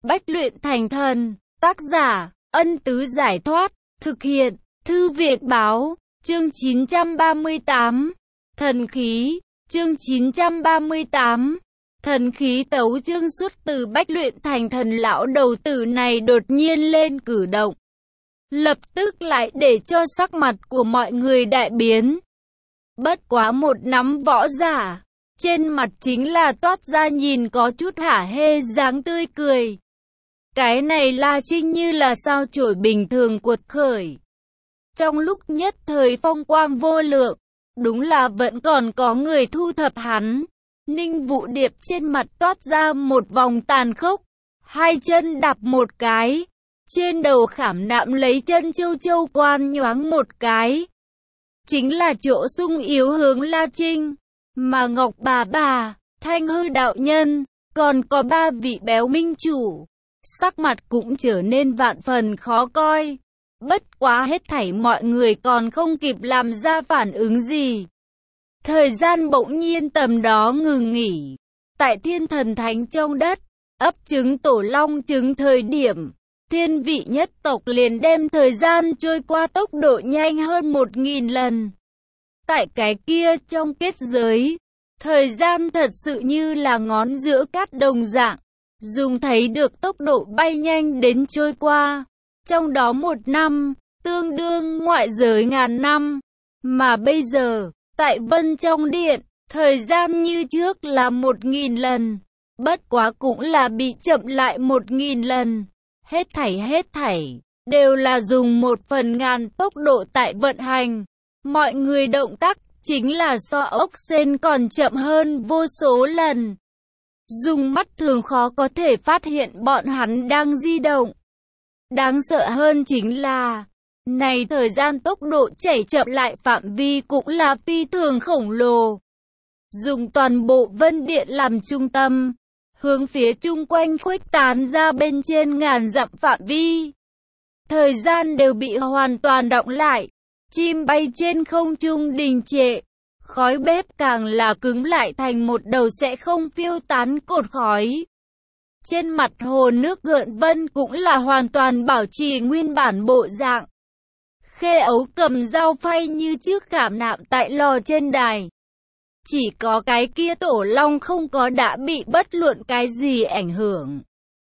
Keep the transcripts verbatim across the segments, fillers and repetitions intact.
Bách luyện thành thần, tác giả, Ân Tứ Giải Thoát, thực hiện, Thư viện Báo, chương chín trăm ba mươi tám, thần khí, chương chín trăm ba mươi tám, thần khí tấu chương xuất từ Bách luyện thành thần. Lão đầu tử này đột nhiên lên cử động, lập tức lại để cho sắc mặt của mọi người đại biến. Bất quá một nắm võ giả, trên mặt chính là toát ra nhìn có chút hả hê dáng tươi cười. Cái này La Trinh như là sao chổi bình thường cuột khởi. Trong lúc nhất thời phong quang vô lượng, đúng là vẫn còn có người thu thập hắn. Ninh Vũ Điệp trên mặt toát ra một vòng tàn khốc, hai chân đạp một cái, trên đầu khảm nạm lấy chân châu châu quan nhoáng một cái. Chính là chỗ sung yếu hướng La Trinh, mà Ngọc bà bà, Thanh Hư đạo nhân, còn có ba vị béo minh chủ. Sắc mặt cũng trở nên vạn phần khó coi. Bất quá hết thảy mọi người còn không kịp làm ra phản ứng gì. Thời gian bỗng nhiên tầm đó ngừng nghỉ. Tại thiên thần thánh trong đất, ấp trứng tổ long trứng thời điểm, thiên vị nhất tộc liền đem thời gian trôi qua tốc độ nhanh hơn một nghìn lần. Tại cái kia trong kết giới, thời gian thật sự như là ngón giữa cát đồng dạng, dùng thấy được tốc độ bay nhanh đến trôi qua. Trong đó một năm, tương đương ngoại giới ngàn năm. Mà bây giờ, tại Vân trong điện, thời gian như trước là một nghìn lần. Bất quá cũng là bị chậm lại một nghìn lần. Hết thảy hết thảy, đều là dùng một phần ngàn tốc độ tại vận hành. Mọi người động tác, chính là so ốc sên còn chậm hơn vô số lần. Dùng mắt thường khó có thể phát hiện bọn hắn đang di động. Đáng sợ hơn chính là, này thời gian tốc độ chảy chậm lại phạm vi cũng là phi thường khổng lồ. Dùng toàn bộ Vân Điện làm trung tâm, hướng phía chung quanh khuếch tán ra bên trên ngàn dặm phạm vi. Thời gian đều bị hoàn toàn đọng lại, chim bay trên không trung đình trệ. Khói bếp càng là cứng lại thành một đầu sẽ không phiêu tán cột khói. Trên mặt hồ nước gợn vân cũng là hoàn toàn bảo trì nguyên bản bộ dạng. Khê Ấu cầm dao phay như trước khảm nạm tại lò trên đài. Chỉ có cái kia tổ long không có đã bị bất luận cái gì ảnh hưởng.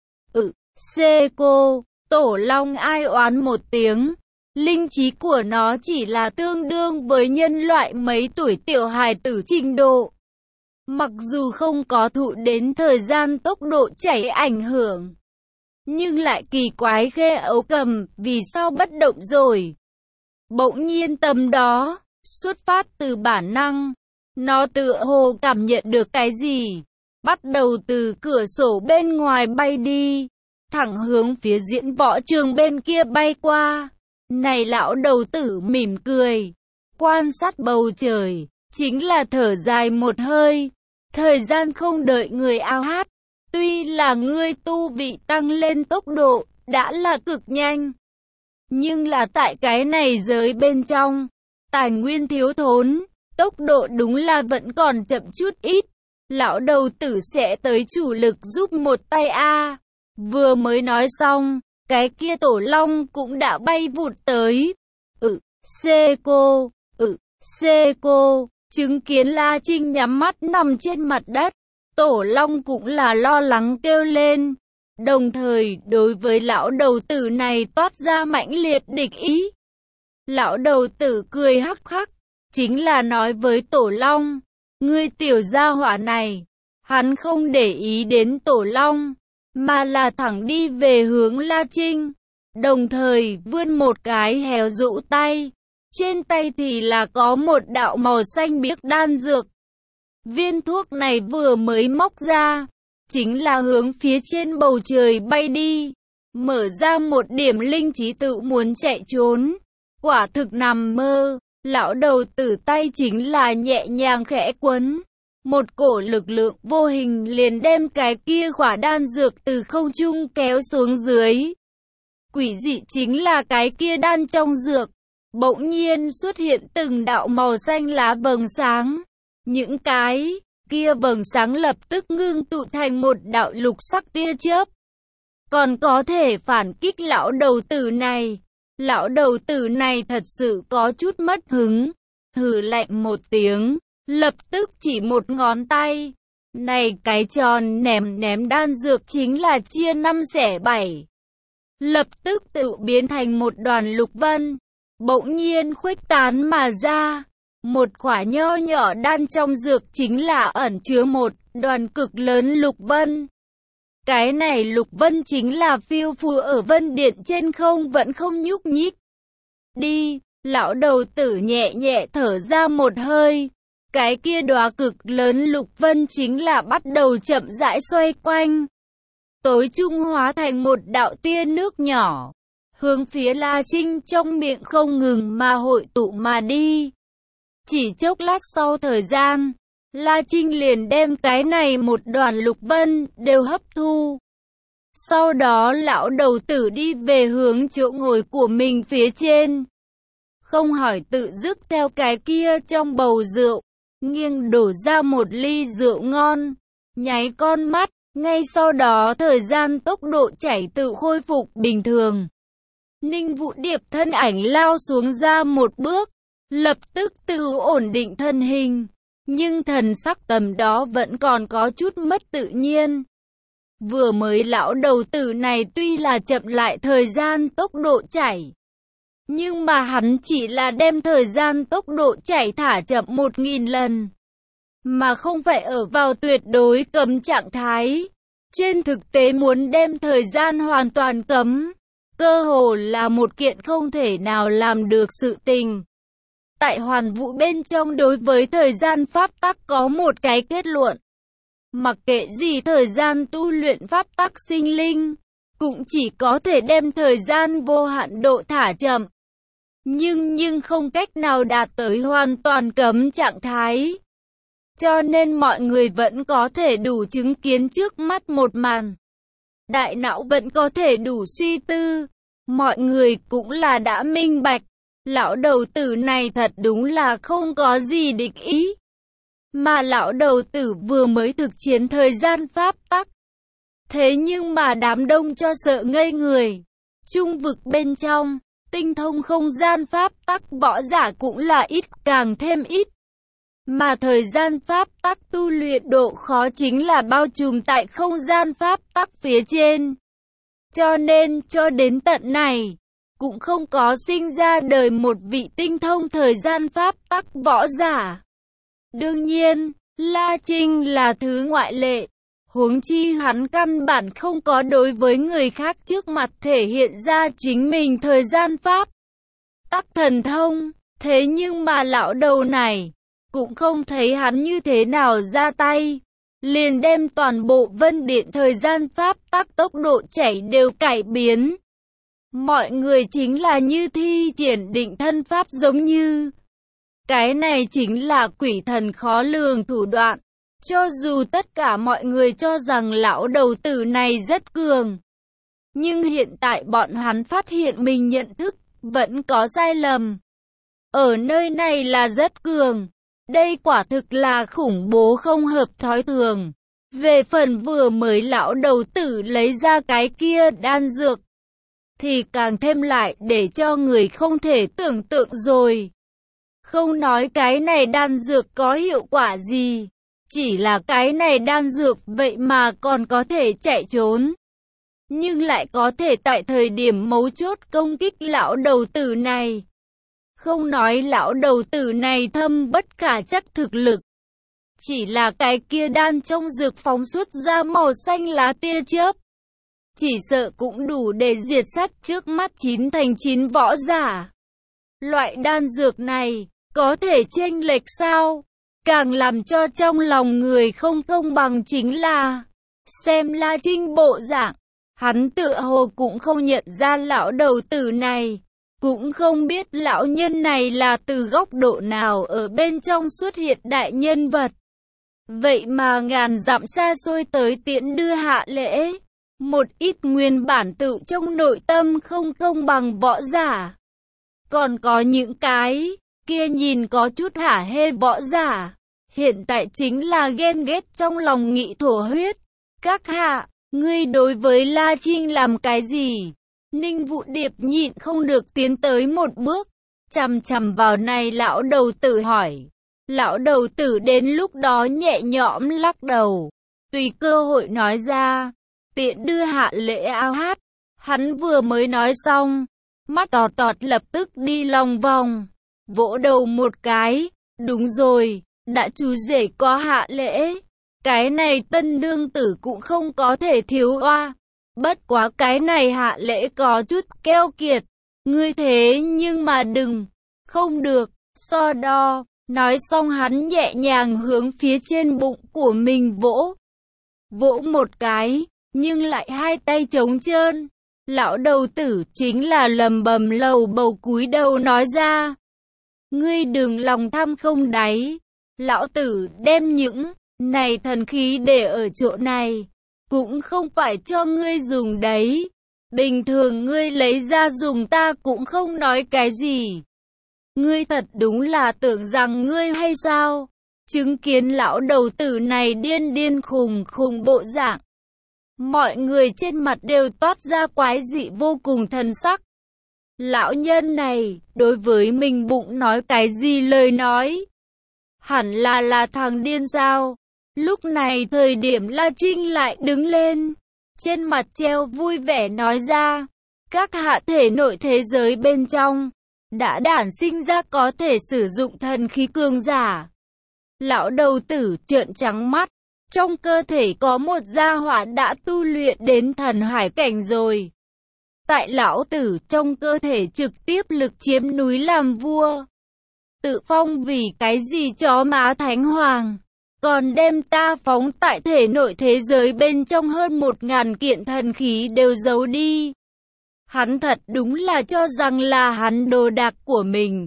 Ừ, xê cô, tổ long ai oán một tiếng. Linh trí của nó chỉ là tương đương với nhân loại mấy tuổi tiểu hài tử trình độ. Mặc dù không có thụ đến thời gian tốc độ chảy ảnh hưởng, nhưng lại kỳ quái Khê Ấu cầm vì sao bất động rồi. Bỗng nhiên tầm đó, xuất phát từ bản năng, nó tựa hồ cảm nhận được cái gì, bắt đầu từ cửa sổ bên ngoài bay đi, thẳng hướng phía diễn võ trường bên kia bay qua. Này lão đầu tử mỉm cười, quan sát bầu trời, chính là thở dài một hơi. Thời gian không đợi người ao hát, tuy là ngươi tu vị tăng lên tốc độ, đã là cực nhanh. Nhưng là tại cái này giới bên trong, tài nguyên thiếu thốn, tốc độ đúng là vẫn còn chậm chút ít. Lão đầu tử sẽ tới chủ lực giúp một tay a. Vừa mới nói xong, cái kia tổ long cũng đã bay vụt tới. Ừ, xê cô, ừ, xê cô, chứng kiến La Trinh nhắm mắt nằm trên mặt đất. Tổ long cũng là lo lắng kêu lên. Đồng thời đối với lão đầu tử này toát ra mãnh liệt địch ý. Lão đầu tử cười hắc hắc, chính là nói với tổ long, ngươi tiểu gia hỏa này. Hắn không để ý đến tổ long, mà là thẳng đi về hướng La Trinh, đồng thời vươn một cái héo rũ tay, trên tay thì là có một đạo màu xanh biếc đan dược. Viên thuốc này vừa mới móc ra, chính là hướng phía trên bầu trời bay đi, mở ra một điểm linh trí tự muốn chạy trốn. Quả thực nằm mơ, lão đầu tử tay chính là nhẹ nhàng khẽ quấn. Một cổ lực lượng vô hình liền đem cái kia quả đan dược từ không trung kéo xuống dưới. Quỷ dị chính là cái kia đan trong dược, bỗng nhiên xuất hiện từng đạo màu xanh lá vầng sáng. Những cái kia vầng sáng lập tức ngưng tụ thành một đạo lục sắc tia chớp. còn có thể phản kích lão đầu tử này. Lão đầu tử này thật sự có chút mất hứng, hừ lạnh một tiếng, lập tức chỉ một ngón tay. Này cái tròn ném ném đan dược chính là chia năm xẻ bảy. Lập tức tự biến thành một đoàn lục vân, bỗng nhiên khuếch tán mà ra. Một quả nho nhỏ đan trong dược chính là ẩn chứa một đoàn cực lớn lục vân. Cái này lục vân chính là phiêu phù ở vân điện trên không vẫn không nhúc nhích. Đi, lão đầu tử nhẹ nhẹ thở ra một hơi. Cái kia đóa cực lớn lục vân chính là bắt đầu chậm rãi xoay quanh. Tối trung hóa thành một đạo tia nước nhỏ, hướng phía La Trinh trong miệng không ngừng mà hội tụ mà đi. Chỉ chốc lát sau thời gian, La Trinh liền đem cái này một đoàn lục vân đều hấp thu. Sau đó lão đầu tử đi về hướng chỗ ngồi của mình phía trên. Không hỏi tự dứt theo cái kia trong bầu rượu, nghiêng đổ ra một ly rượu ngon, nháy con mắt, ngay sau đó thời gian tốc độ chảy tự khôi phục bình thường. Ninh Vũ Điệp thân ảnh lao xuống ra một bước, lập tức tự ổn định thân hình, nhưng thần sắc tầm đó vẫn còn có chút mất tự nhiên. Vừa mới lão đầu tử này tuy là chậm lại thời gian tốc độ chảy, nhưng mà hắn chỉ là đem thời gian tốc độ chảy thả chậm một nghìn lần, mà không phải ở vào tuyệt đối cấm trạng thái. Trên thực tế muốn đem thời gian hoàn toàn cấm, cơ hồ là một kiện không thể nào làm được sự tình. Tại hoàn vũ bên trong đối với thời gian pháp tắc có một cái kết luận. Mặc kệ gì thời gian tu luyện pháp tắc sinh linh, cũng chỉ có thể đem thời gian vô hạn độ thả chậm. Nhưng nhưng không cách nào đạt tới hoàn toàn cấm trạng thái. Cho nên mọi người vẫn có thể đủ chứng kiến trước mắt một màn. Đại não vẫn có thể đủ suy tư. Mọi người cũng là đã minh bạch. Lão đầu tử này thật đúng là không có gì địch ý. Mà lão đầu tử vừa mới thực chiến thời gian pháp tắc. Thế nhưng mà đám đông cho sợ ngây người. Trung vực bên trong, tinh thông không gian pháp tắc võ giả cũng là ít càng thêm ít. Mà thời gian pháp tắc tu luyện độ khó chính là bao trùm tại không gian pháp tắc phía trên. Cho nên cho đến tận này, cũng không có sinh ra đời một vị tinh thông thời gian pháp tắc võ giả. Đương nhiên, La Trinh là thứ ngoại lệ. Huống chi hắn căn bản không có đối với người khác trước mặt thể hiện ra chính mình thời gian pháp tắc thần thông. Thế nhưng mà lão đầu này cũng không thấy hắn như thế nào ra tay, liền đem toàn bộ vân điện thời gian pháp tắc tốc độ chảy đều cải biến. Mọi người chính là như thi triển định thân pháp giống như. Cái này chính là quỷ thần khó lường thủ đoạn. Cho dù tất cả mọi người cho rằng lão đầu tử này rất cường, nhưng hiện tại bọn hắn phát hiện mình nhận thức vẫn có sai lầm. Ở nơi này là rất cường. Đây quả thực là khủng bố không hợp thói thường. Về phần vừa mới lão đầu tử lấy ra cái kia đan dược, thì càng thêm lại để cho người không thể tưởng tượng rồi. Không nói cái này đan dược có hiệu quả gì, chỉ là cái này đan dược vậy mà còn có thể chạy trốn. Nhưng lại có thể tại thời điểm mấu chốt công kích lão đầu tử này. Không nói lão đầu tử này thâm bất khả chắc thực lực. Chỉ là cái kia đan trong dược phóng xuất ra màu xanh lá tia chớp. Chỉ sợ cũng đủ để diệt sát trước mắt chín thành chín võ giả. Loại đan dược này, có thể chênh lệch sao? Càng làm cho trong lòng người không công bằng chính là, xem La Trinh bộ dạng, hắn tựa hồ cũng không nhận ra lão đầu tử này. Cũng không biết lão nhân này là từ góc độ nào ở bên trong xuất hiện đại nhân vật. Vậy mà ngàn dặm xa xôi tới tiễn đưa hạ lễ. Một ít nguyên bản tự trong nội tâm không công bằng võ giả. Còn có những cái kia nhìn có chút hả hê võ giả. Hiện tại chính là ghen ghét trong lòng nghị thổ huyết. Các hạ, Ngươi đối với La Trinh làm cái gì? Ninh Vũ Điệp nhịn không được tiến tới một bước, chằm chằm vào này lão đầu tử hỏi. Lão đầu tử đến lúc đó nhẹ nhõm lắc đầu, tùy cơ hội nói ra, tiện đưa hạ lễ ao hát. Hắn vừa mới nói xong, mắt tọt tọt lập tức đi lòng vòng, vỗ đầu một cái, đúng rồi, đã chú rể có hạ lễ, cái này tân đương tử cũng không có thể thiếu oa. Bất quá cái này hạ lễ có chút keo kiệt, ngươi thế nhưng mà đừng, không được, so đo. Nói xong hắn nhẹ nhàng hướng phía trên bụng của mình vỗ. Vỗ một cái, nhưng lại hai tay trống trơn. Lão đầu tử chính là lầm bầm lầu bầu cúi đầu nói ra. Ngươi đừng lòng tham không đáy. Lão tử đem những này thần khí để ở chỗ này, cũng không phải cho ngươi dùng đấy. Bình thường ngươi lấy ra dùng ta cũng không nói cái gì. Ngươi thật đúng là tưởng rằng ngươi hay sao? Chứng kiến lão đầu tử này điên điên khùng khùng bộ dạng, mọi người trên mặt đều toát ra quái dị vô cùng thần sắc. Lão nhân này, đối với mình bụng nói cái gì lời nói? Hẳn là là thằng điên sao? Lúc này thời điểm La Trinh lại đứng lên, trên mặt treo vui vẻ nói ra, các hạ thể nội thế giới bên trong đã đản sinh ra có thể sử dụng thần khí cường giả. Lão đầu tử trợn trắng mắt, trong cơ thể có một gia hỏa đã tu luyện đến thần hải cảnh rồi. Tại lão tử trong cơ thể trực tiếp lực chiếm núi làm vua. Tự phong vì cái gì chó má thánh hoàng, còn đem ta phóng tại thể nội thế giới bên trong hơn một ngàn kiện thần khí đều giấu đi. Hắn thật đúng là cho rằng là hắn đồ đạc của mình.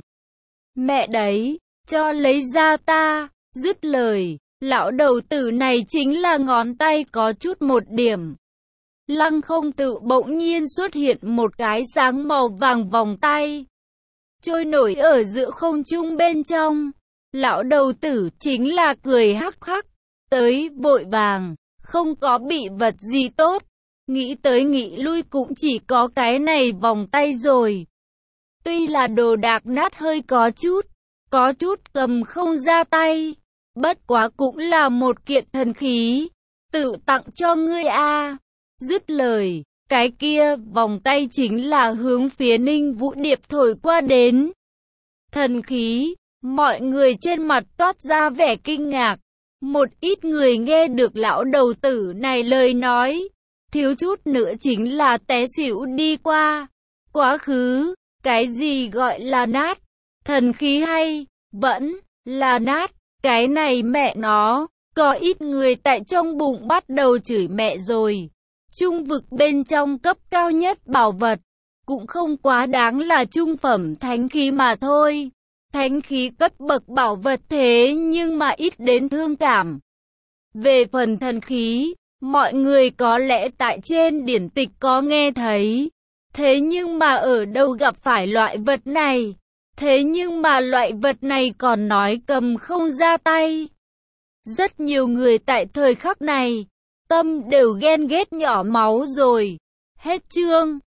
Mẹ đấy, cho lấy ra ta, dứt lời, lão đầu tử này chính là ngón tay có chút một điểm. Lăng không tự bỗng nhiên xuất hiện một cái sáng màu vàng vòng tay, trôi nổi ở giữa không trung bên trong. Lão đầu tử chính là cười hắc hắc, tới vội vàng, không có bị vật gì tốt. Nghĩ tới nghĩ lui cũng chỉ có cái này vòng tay rồi. Tuy là đồ đạc nát hơi có chút, có chút cầm không ra tay. Bất quá cũng là một kiện thần khí, tự tặng cho ngươi a. Dứt lời, cái kia vòng tay chính là hướng phía Ninh Vũ Điệp thổi qua đến. Thần khí, mọi người trên mặt toát ra vẻ kinh ngạc. Một ít người nghe được lão đầu tử này lời nói, thiếu chút nữa chính là té xỉu đi qua. Quá khứ, cái gì gọi là nát? Thần khí hay, vẫn là nát. Cái này mẹ nó, có ít người tại trong bụng bắt đầu chửi mẹ rồi. Trung vực bên trong cấp cao nhất bảo vật, cũng không quá đáng là trung phẩm thánh khí mà thôi. Thánh khí cấp bậc bảo vật thế nhưng mà ít đến thương cảm. Về phần thần khí, mọi người có lẽ tại trên điển tịch có nghe thấy. Thế nhưng mà ở đâu gặp phải loại vật này? Thế nhưng mà loại vật này còn nói cầm không ra tay. Rất nhiều người tại thời khắc này, tâm đều ghen ghét nhỏ máu rồi. Hết chương.